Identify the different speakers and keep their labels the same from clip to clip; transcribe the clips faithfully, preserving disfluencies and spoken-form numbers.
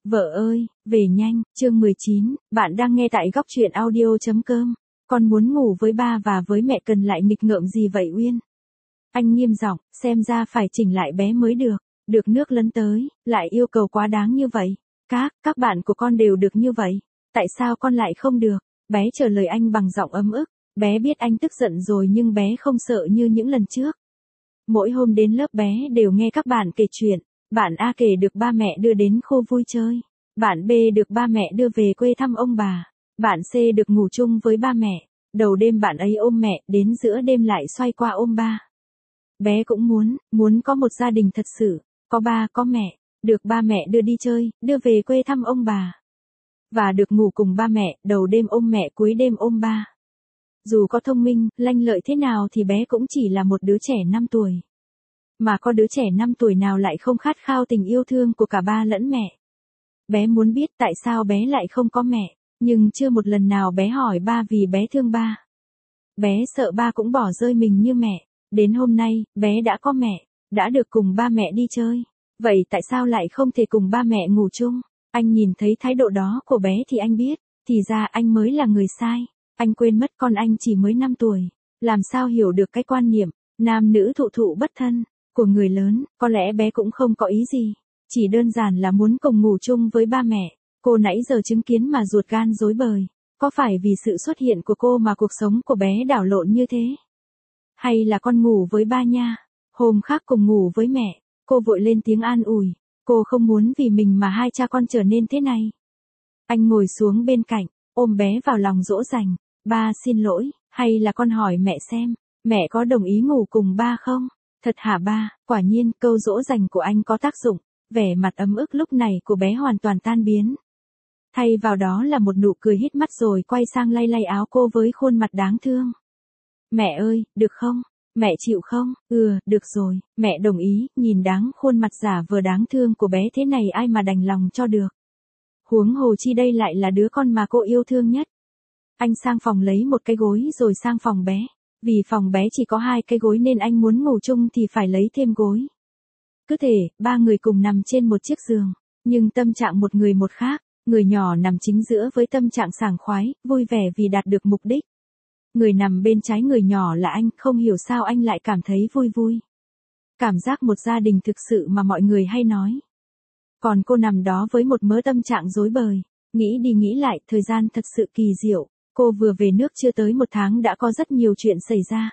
Speaker 1: Vợ ơi, về nhanh, chương mười chín, bạn đang nghe tại góc truyện audio.com. Con muốn ngủ với ba và với mẹ cần lại nghịch ngợm gì vậy Uyên? Anh nghiêm giọng, xem ra phải chỉnh lại bé mới được. Được nước lấn tới, lại yêu cầu quá đáng như vậy. Các, các bạn của con đều được như vậy. Tại sao con lại không được? Bé trả lời anh bằng giọng ấm ức. Bé biết anh tức giận rồi nhưng bé không sợ như những lần trước. Mỗi hôm đến lớp bé đều nghe các bạn kể chuyện. Bạn A kể được ba mẹ đưa đến khu vui chơi. Bạn B được ba mẹ đưa về quê thăm ông bà. Bạn C được ngủ chung với ba mẹ. Đầu đêm bạn ấy ôm mẹ, đến giữa đêm lại xoay qua ôm ba. Bé cũng muốn, muốn có một gia đình thật sự, có ba có mẹ, được ba mẹ đưa đi chơi, đưa về quê thăm ông bà. Và được ngủ cùng ba mẹ, đầu đêm ôm mẹ cuối đêm ôm ba. Dù có thông minh, lanh lợi thế nào thì bé cũng chỉ là một đứa trẻ năm tuổi. Mà có đứa trẻ năm tuổi nào lại không khát khao tình yêu thương của cả ba lẫn mẹ. Bé muốn biết tại sao bé lại không có mẹ, nhưng chưa một lần nào bé hỏi ba vì bé thương ba. Bé sợ ba cũng bỏ rơi mình như mẹ. Đến hôm nay, bé đã có mẹ, đã được cùng ba mẹ đi chơi. Vậy tại sao lại không thể cùng ba mẹ ngủ chung? Anh nhìn thấy thái độ đó của bé thì anh biết, thì ra anh mới là người sai. Anh quên mất con anh chỉ mới năm tuổi. Làm sao hiểu được cái quan niệm, nam nữ thụ thụ bất thân, của người lớn, có lẽ bé cũng không có ý gì. Chỉ đơn giản là muốn cùng ngủ chung với ba mẹ. Cô nãy giờ chứng kiến mà ruột gan rối bời. Có phải vì sự xuất hiện của cô mà cuộc sống của bé đảo lộn như thế? Hay là con ngủ với ba nha? Hôm khác cùng ngủ với mẹ, cô vội lên tiếng an ủi. Cô không muốn vì mình mà hai cha con trở nên thế này. Anh ngồi xuống bên cạnh, ôm bé vào lòng dỗ dành. Ba xin lỗi, hay là con hỏi mẹ xem, mẹ có đồng ý ngủ cùng ba không? Thật hả ba? Quả nhiên, câu dỗ dành của anh có tác dụng. Vẻ mặt ấm ức lúc này của bé hoàn toàn tan biến. Thay vào đó là một nụ cười hít mắt rồi quay sang lay lay áo cô với khuôn mặt đáng thương. Mẹ ơi, được không? Mẹ chịu không? Ừ, được rồi, mẹ đồng ý. Nhìn đáng khuôn mặt giả vờ đáng thương của bé thế này ai mà đành lòng cho được. Huống hồ chi đây lại là đứa con mà cô yêu thương nhất. Anh sang phòng lấy một cái gối rồi sang phòng bé. Vì phòng bé chỉ có hai cái gối nên anh muốn ngủ chung thì phải lấy thêm gối. Cứ thể, ba người cùng nằm trên một chiếc giường. Nhưng tâm trạng một người một khác. Người nhỏ nằm chính giữa với tâm trạng sảng khoái, vui vẻ vì đạt được mục đích. Người nằm bên trái người nhỏ là anh, không hiểu sao anh lại cảm thấy vui vui. Cảm giác một gia đình thực sự mà mọi người hay nói. Còn cô nằm đó với một mớ tâm trạng rối bời. Nghĩ đi nghĩ lại, thời gian thật sự kỳ diệu. Cô vừa về nước chưa tới một tháng đã có rất nhiều chuyện xảy ra.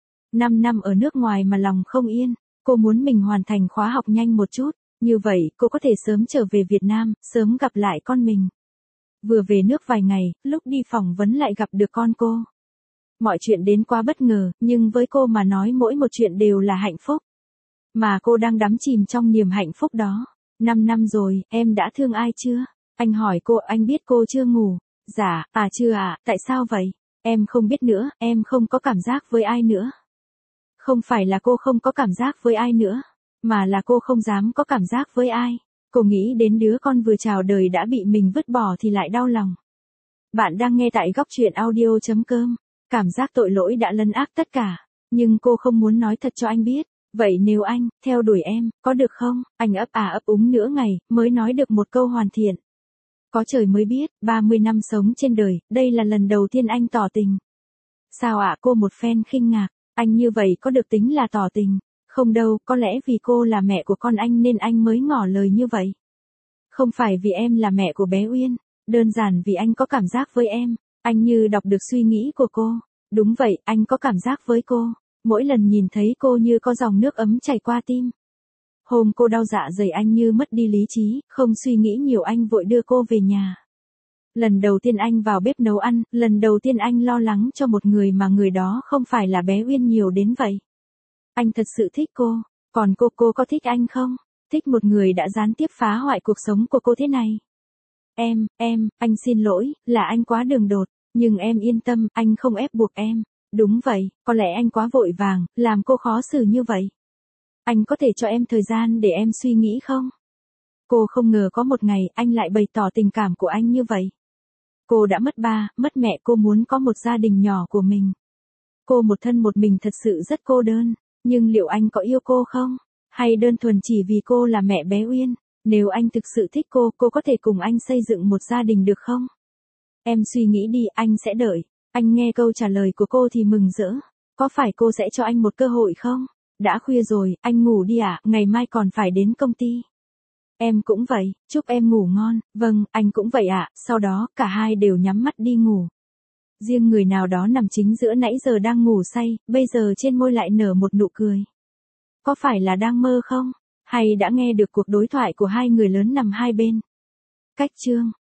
Speaker 1: Năm năm ở nước ngoài mà lòng không yên. Cô muốn mình hoàn thành khóa học nhanh một chút. Như vậy, cô có thể sớm trở về Việt Nam, sớm gặp lại con mình. Vừa về nước vài ngày, lúc đi phỏng vấn lại gặp được con cô. Mọi chuyện đến quá bất ngờ, nhưng với cô mà nói mỗi một chuyện đều là hạnh phúc. Mà cô đang đắm chìm trong niềm hạnh phúc đó. Năm năm rồi, em đã thương ai chưa? Anh hỏi cô, anh biết cô chưa ngủ. Dạ, à chưa à, tại sao vậy? Em không biết nữa, em không có cảm giác với ai nữa. Không phải là cô không có cảm giác với ai nữa, mà là cô không dám có cảm giác với ai. Cô nghĩ đến đứa con vừa chào đời đã bị mình vứt bỏ thì lại đau lòng. Bạn đang nghe tại góc truyện audio.com. Cảm giác tội lỗi đã lấn át tất cả. Nhưng cô không muốn nói thật cho anh biết. Vậy nếu anh, theo đuổi em, có được không? Anh ấp à ấp úng nửa ngày, mới nói được một câu hoàn thiện. Có trời mới biết, ba mươi năm sống trên đời, đây là lần đầu tiên anh tỏ tình. Sao ạ? Cô một phen khinh ngạc. Anh như vậy có được tính là tỏ tình? Không đâu, có lẽ vì cô là mẹ của con anh nên anh mới ngỏ lời như vậy. Không phải vì em là mẹ của bé Uyên. Đơn giản vì anh có cảm giác với em. Anh như đọc được suy nghĩ của cô. Đúng vậy, anh có cảm giác với cô. Mỗi lần nhìn thấy cô như có dòng nước ấm chảy qua tim. Hôm cô đau dạ dày anh như mất đi lý trí, không suy nghĩ nhiều anh vội đưa cô về nhà. Lần đầu tiên anh vào bếp nấu ăn, lần đầu tiên anh lo lắng cho một người mà người đó không phải là bé Uyên nhiều đến vậy. Anh thật sự thích cô, còn cô cô có thích anh không? Thích một người đã gián tiếp phá hoại cuộc sống của cô thế này. Em, em, anh xin lỗi, là anh quá đường đột, nhưng em yên tâm, anh không ép buộc em. Đúng vậy, có lẽ anh quá vội vàng, làm cô khó xử như vậy. Anh có thể cho em thời gian để em suy nghĩ không? Cô không ngờ có một ngày anh lại bày tỏ tình cảm của anh như vậy. Cô đã mất ba, mất mẹ, cô muốn có một gia đình nhỏ của mình. Cô một thân một mình thật sự rất cô đơn, nhưng liệu anh có yêu cô không? Hay đơn thuần chỉ vì cô là mẹ bé Uyên, Nếu anh thực sự thích cô, cô có thể cùng anh xây dựng một gia đình được không? Em suy nghĩ đi, anh sẽ đợi. Anh nghe câu trả lời của cô thì mừng rỡ. Có phải cô sẽ cho anh một cơ hội không? Đã khuya rồi, anh ngủ đi ạ, ngày mai còn phải đến công ty. Em cũng vậy, chúc em ngủ ngon. Vâng, anh cũng vậy ạ. Sau đó, cả hai đều nhắm mắt đi ngủ. Riêng người nào đó nằm chính giữa nãy giờ đang ngủ say, bây giờ trên môi lại nở một nụ cười. Có phải là đang mơ không? Hay đã nghe được cuộc đối thoại của hai người lớn nằm hai bên? Cách chương